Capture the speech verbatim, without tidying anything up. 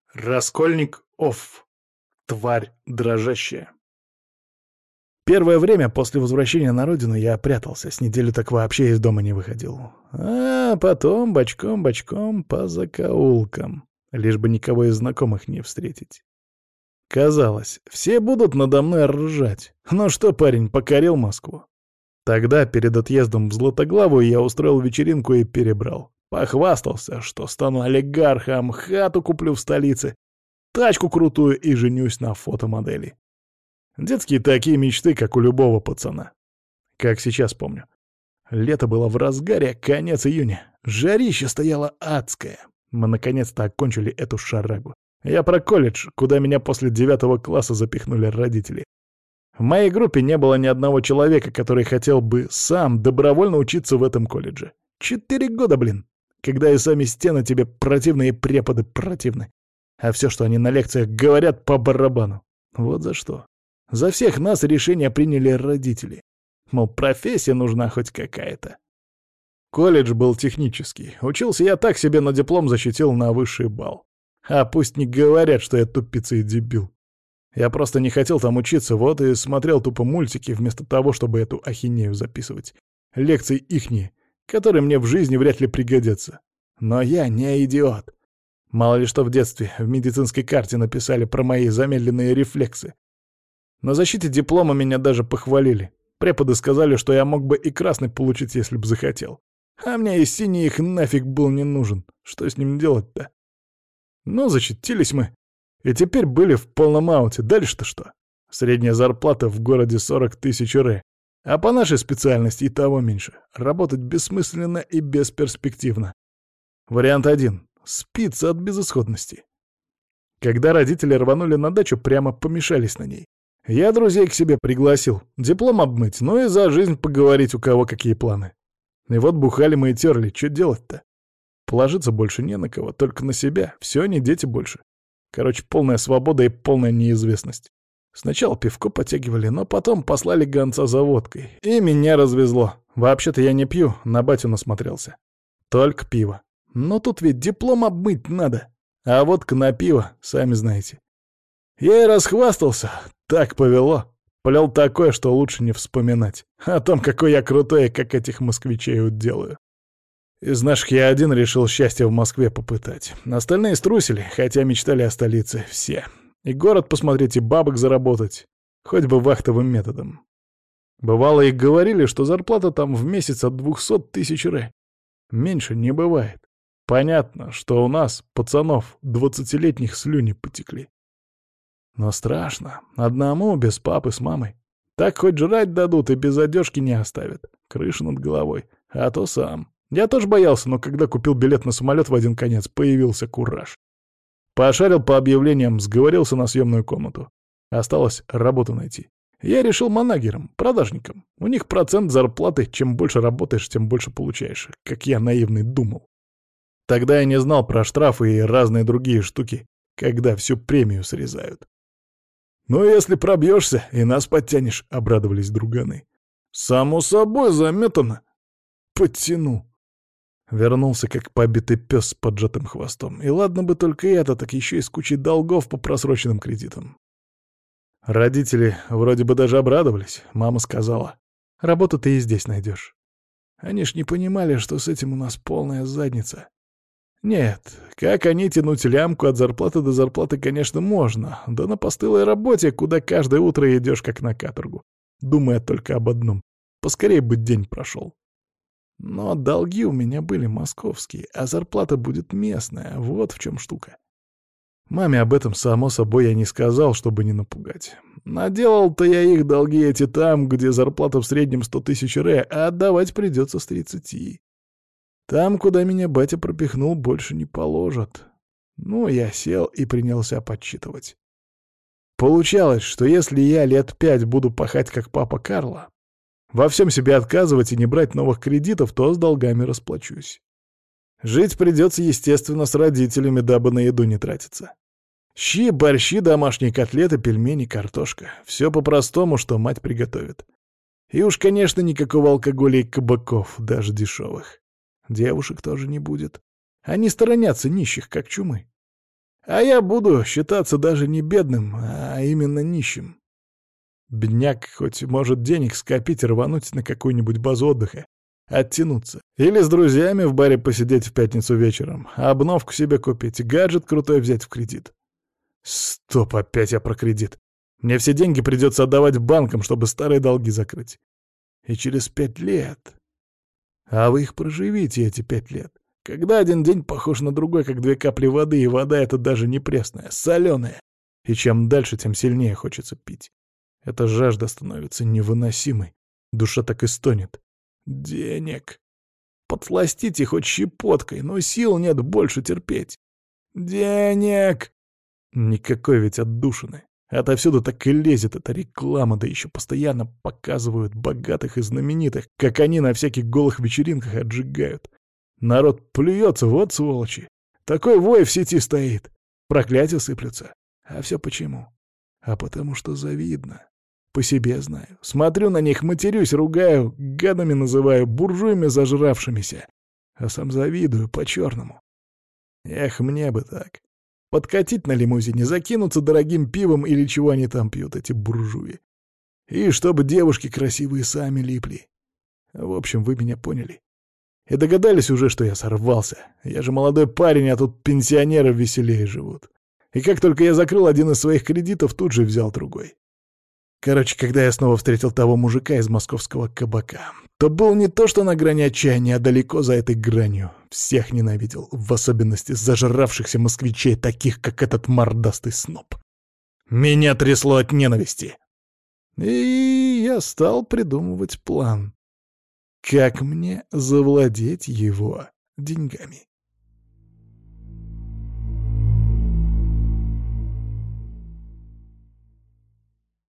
Раскольник Офф. Тварь дрожащая. Первое время после возвращения на родину я прятался, с неделю так вообще из дома не выходил. А потом бочком-бочком по закоулкам, лишь бы никого из знакомых не встретить. Казалось, все будут надо мной ржать. Ну что, парень, покорил Москву? Тогда, перед отъездом в Златоглавую, я устроил вечеринку и перебрал. Похвастался, что стану олигархом, хату куплю в столице, тачку крутую и женюсь на фотомодели. Детские такие мечты, как у любого пацана. Как сейчас помню. Лето было в разгаре, конец июня. Жарище стояло адское. Мы наконец-то окончили эту шарагу. Я про колледж, куда меня после девятого класса запихнули родители. В моей группе не было ни одного человека, который хотел бы сам добровольно учиться в этом колледже. Четыре года, блин. Когда и сами стены тебе противные преподы противны. А все, что они на лекциях говорят, по барабану. Вот за что. За всех нас решение приняли родители. Мол, профессия нужна хоть какая-то. Колледж был технический. Учился я так себе, но диплом защитил на высший балл. А пусть не говорят, что я тупица и дебил. Я просто не хотел там учиться, вот и смотрел тупо мультики, вместо того, чтобы эту ахинею записывать. Лекции ихние, которые мне в жизни вряд ли пригодятся. Но я не идиот. Мало ли что в детстве в медицинской карте написали про мои замедленные рефлексы. На защите диплома меня даже похвалили. Преподы сказали, что я мог бы и красный получить, если б захотел. А мне и синий их нафиг был не нужен. Что с ним делать-то? Ну, защитились мы. И теперь были в полном ауте. Дальше-то что? Средняя зарплата в городе сорок тысяч ре. А по нашей специальности и того меньше. Работать бессмысленно и бесперспективно. Вариант один. Спиться от безысходности. Когда родители рванули на дачу, прямо помешались на ней. Я друзей к себе пригласил. Диплом обмыть, ну и за жизнь поговорить, у кого какие планы. И вот бухали мы и терли. Что делать-то? Положиться больше не на кого, только на себя. Все, не дети больше. Короче, полная свобода и полная неизвестность. Сначала пивко подтягивали, но потом послали гонца за водкой. И меня развезло. Вообще-то я не пью, на батю насмотрелся. Только пиво. Но тут ведь диплом обмыть надо. А водка на пиво, сами знаете. Я и расхвастался. Так повело. Плел такое, что лучше не вспоминать. О том, какой я крутой и как этих москвичей уделаю. Из наших я один решил счастье в Москве попытать. Остальные струсили, хотя мечтали о столице все. И город посмотреть, и бабок заработать. Хоть бы вахтовым методом. Бывало, и говорили, что зарплата там в месяц от двухсот тысяч ре. Меньше не бывает. Понятно, что у нас, пацанов, двадцатилетних слюни потекли. Но страшно. Одному, без папы с мамой. Так хоть жрать дадут и без одежки не оставят. Крыша над головой. А то сам. Я тоже боялся, но когда купил билет на самолет в один конец, появился кураж. Пошарил по объявлениям, сговорился на съемную комнату. Осталось работу найти. Я решил манагером, продажником. У них процент зарплаты, чем больше работаешь, тем больше получаешь. Как я наивный думал. Тогда я не знал про штрафы и разные другие штуки, когда всю премию срезают. «Ну, если пробьешься, и нас подтянешь», — обрадовались друганы. «Само собой заметано. Подтяну». Вернулся, как побитый пес с поджатым хвостом. И ладно бы только это, так еще и с кучей долгов по просроченным кредитам. Родители вроде бы даже обрадовались. Мама сказала, работу ты и здесь найдешь. Они ж не понимали, что с этим у нас полная задница. Нет, как они тянуть лямку от зарплаты до зарплаты, конечно, можно. Да на постылой работе, куда каждое утро идешь как на каторгу, думая только об одном. Поскорее бы день прошел. Но долги у меня были московские, а зарплата будет местная. Вот в чем штука. Маме об этом, само собой, я не сказал, чтобы не напугать. Наделал-то я их долги эти там, где зарплата в среднем сто тысяч ре, а отдавать придется с тридцати. Там, куда меня батя пропихнул, больше не положат. Ну, я сел и принялся подсчитывать. Получалось, что если я лет пять буду пахать, как папа Карло, во всем себе отказывать и не брать новых кредитов, то с долгами расплачусь. Жить придется, естественно, с родителями, дабы на еду не тратиться. Щи, борщи, домашние котлеты, пельмени, картошка. Все по-простому, что мать приготовит. И уж, конечно, никакого алкоголя и кабаков, даже дешевых. Девушек тоже не будет. Они сторонятся нищих, как чумы. А я буду считаться даже не бедным, а именно нищим. Бедняк хоть может денег скопить и рвануть на какую-нибудь базу отдыха, оттянуться. Или с друзьями в баре посидеть в пятницу вечером, обновку себе купить, гаджет крутой взять в кредит. Стоп, опять я про кредит. Мне все деньги придется отдавать банкам, чтобы старые долги закрыть. И через пять лет... А вы их проживите, эти пять лет. Когда один день похож на другой, как две капли воды, и вода эта даже не пресная, соленая. И чем дальше, тем сильнее хочется пить. Эта жажда становится невыносимой. Душа так и стонет. Денег. Подсластите хоть щепоткой, но сил нет больше терпеть. Денег. Никакой ведь отдушины. Отовсюду так и лезет эта реклама, да еще постоянно показывают богатых и знаменитых, как они на всяких голых вечеринках отжигают. Народ плюется, вот сволочи. Такой вой в сети стоит. Проклятия сыплются. А все почему? А потому что завидно. По себе знаю. Смотрю на них, матерюсь, ругаю, гадами называю, буржуями зажравшимися. А сам завидую по-черному. Эх, мне бы так. Подкатить на лимузине, закинуться дорогим пивом или чего они там пьют, эти буржуи. И чтобы девушки красивые сами липли. В общем, вы меня поняли. И догадались уже, что я сорвался. Я же молодой парень, а тут пенсионеры веселее живут. И как только я закрыл один из своих кредитов, тут же взял другой. Короче, когда я снова встретил того мужика из московского кабака, то был не то что на грани отчаяния, а далеко за этой гранью. Всех ненавидел, в особенности зажравшихся москвичей, таких, как этот мордастый сноб. Меня трясло от ненависти. И я стал придумывать план. Как мне завладеть его деньгами?